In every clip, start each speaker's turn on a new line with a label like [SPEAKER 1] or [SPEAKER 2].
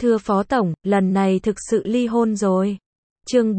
[SPEAKER 1] Thưa Phó Tổng, lần này thực sự ly hôn rồi. Chương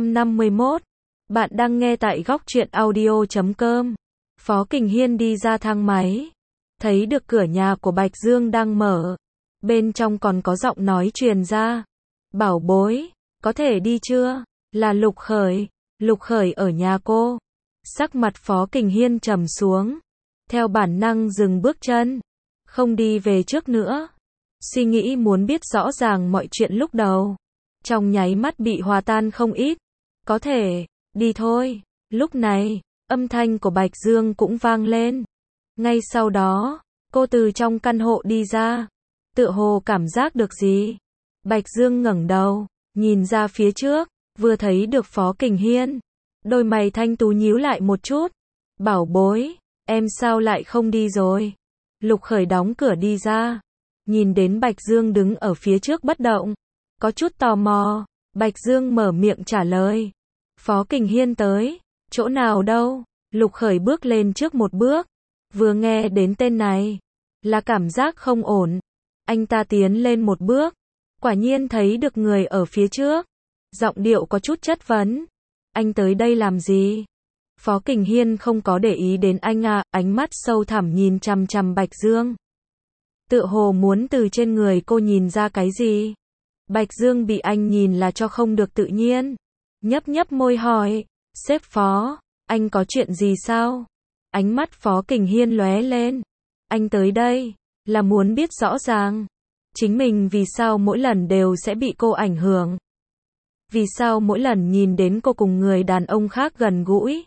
[SPEAKER 1] 451. Bạn đang nghe tại góc truyện audio.com. Phó Kình Hiên đi ra thang máy, thấy được cửa nhà của Bạch Dương đang mở. Bên trong còn có giọng nói truyền ra. Bảo bối, có thể đi chưa? Là Lục Khởi. Lục Khởi ở nhà cô. Sắc mặt Phó Kình Hiên trầm xuống. Theo bản năng dừng bước chân. Không đi về trước nữa. Suy nghĩ muốn biết rõ ràng mọi chuyện lúc đầu. Trong nháy mắt bị hòa tan không ít. Có thể, đi thôi. Lúc này, âm thanh của Bạch Dương cũng vang lên. Ngay sau đó, cô từ trong căn hộ đi ra. Tựa hồ cảm giác được gì. Bạch Dương ngẩng đầu, nhìn ra phía trước, vừa thấy được Phó Kình Hiên. Đôi mày thanh tú nhíu lại một chút. Bảo bối, em sao lại không đi rồi? Lục Khởi đóng cửa đi ra. Nhìn đến Bạch Dương đứng ở phía trước bất động. Có chút tò mò. Bạch Dương mở miệng trả lời. Phó Kình Hiên tới. Chỗ nào đâu? Lục Khởi bước lên trước một bước. Vừa nghe đến tên này, là cảm giác không ổn. Anh ta tiến lên một bước. Quả nhiên thấy được người ở phía trước. Giọng điệu có chút chất vấn. Anh tới đây làm gì? Phó Kình Hiên không có để ý đến anh à, ánh mắt sâu thẳm nhìn chằm chằm Bạch Dương. Tựa hồ muốn từ trên người cô nhìn ra cái gì. Bạch Dương bị anh nhìn là cho không được tự nhiên. Nhấp nhấp môi hỏi, sếp Phó, anh có chuyện gì sao? Ánh mắt Phó Kình Hiên lóe lên. Anh tới đây, là muốn biết rõ ràng. Chính mình vì sao mỗi lần đều sẽ bị cô ảnh hưởng. Vì sao mỗi lần nhìn đến cô cùng người đàn ông khác gần gũi,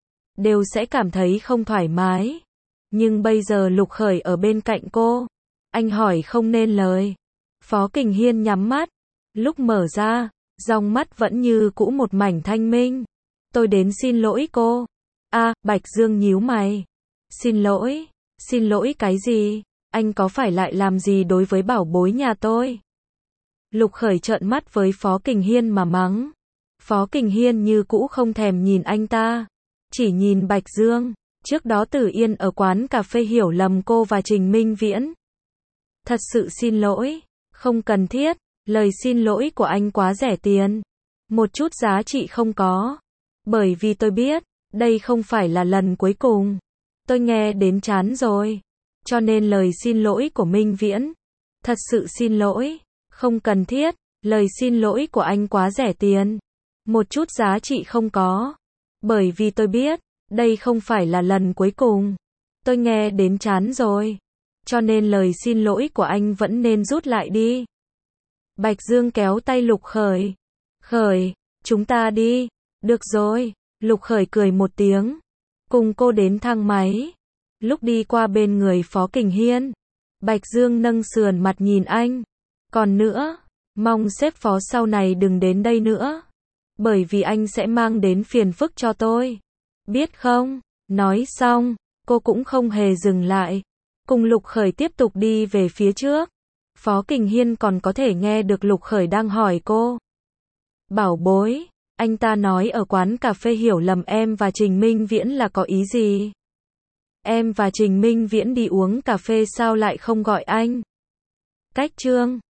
[SPEAKER 1] đều sẽ cảm thấy không thoải mái. Nhưng bây giờ Lục Khởi ở bên cạnh cô. Anh hỏi không nên lời. Phó Kình Hiên nhắm mắt. Lúc mở ra, dòng mắt vẫn như cũ một mảnh thanh minh. Tôi đến xin lỗi cô. Bạch Dương nhíu mày. Xin lỗi cái gì? Anh có phải lại làm gì đối với bảo bối nhà tôi? Lục Khởi trợn mắt với Phó Kình Hiên mà mắng. Phó Kình Hiên như cũ không thèm nhìn anh ta. Chỉ nhìn Bạch Dương. Trước đó Tử Yên ở quán cà phê hiểu lầm cô và Trình Minh Viễn. Thật sự xin lỗi. Không cần thiết. Lời xin lỗi của anh quá rẻ tiền. Một chút giá trị không có. Bởi vì tôi biết, đây không phải là lần cuối cùng. Tôi nghe đến chán rồi. Cho nên lời xin lỗi của Minh Viễn. Thật sự xin lỗi. Không cần thiết. Lời xin lỗi của anh quá rẻ tiền. Một chút giá trị không có. Bởi vì tôi biết, đây không phải là lần cuối cùng. Tôi nghe đến chán rồi. Cho nên lời xin lỗi của anh vẫn nên rút lại đi. Bạch Dương kéo tay Lục Khởi. Khởi, chúng ta đi. Được rồi. Lục Khởi cười một tiếng. Cùng cô đến thang máy. Lúc đi qua bên người Phó Kình Hiên, Bạch Dương nâng sườn mặt nhìn anh. Còn nữa, mong sếp Phó sau này đừng đến đây nữa. Bởi vì anh sẽ mang đến phiền phức cho tôi. Biết không? Nói xong, cô cũng không hề dừng lại. Cùng Lục Khởi tiếp tục đi về phía trước. Phó Kình Hiên còn có thể nghe được Lục Khởi đang hỏi cô. Bảo bối, anh ta nói ở quán cà phê hiểu lầm em và Trình Minh Viễn là có ý gì? Em và Trình Minh Viễn đi uống cà phê sao lại không gọi anh? Cách chương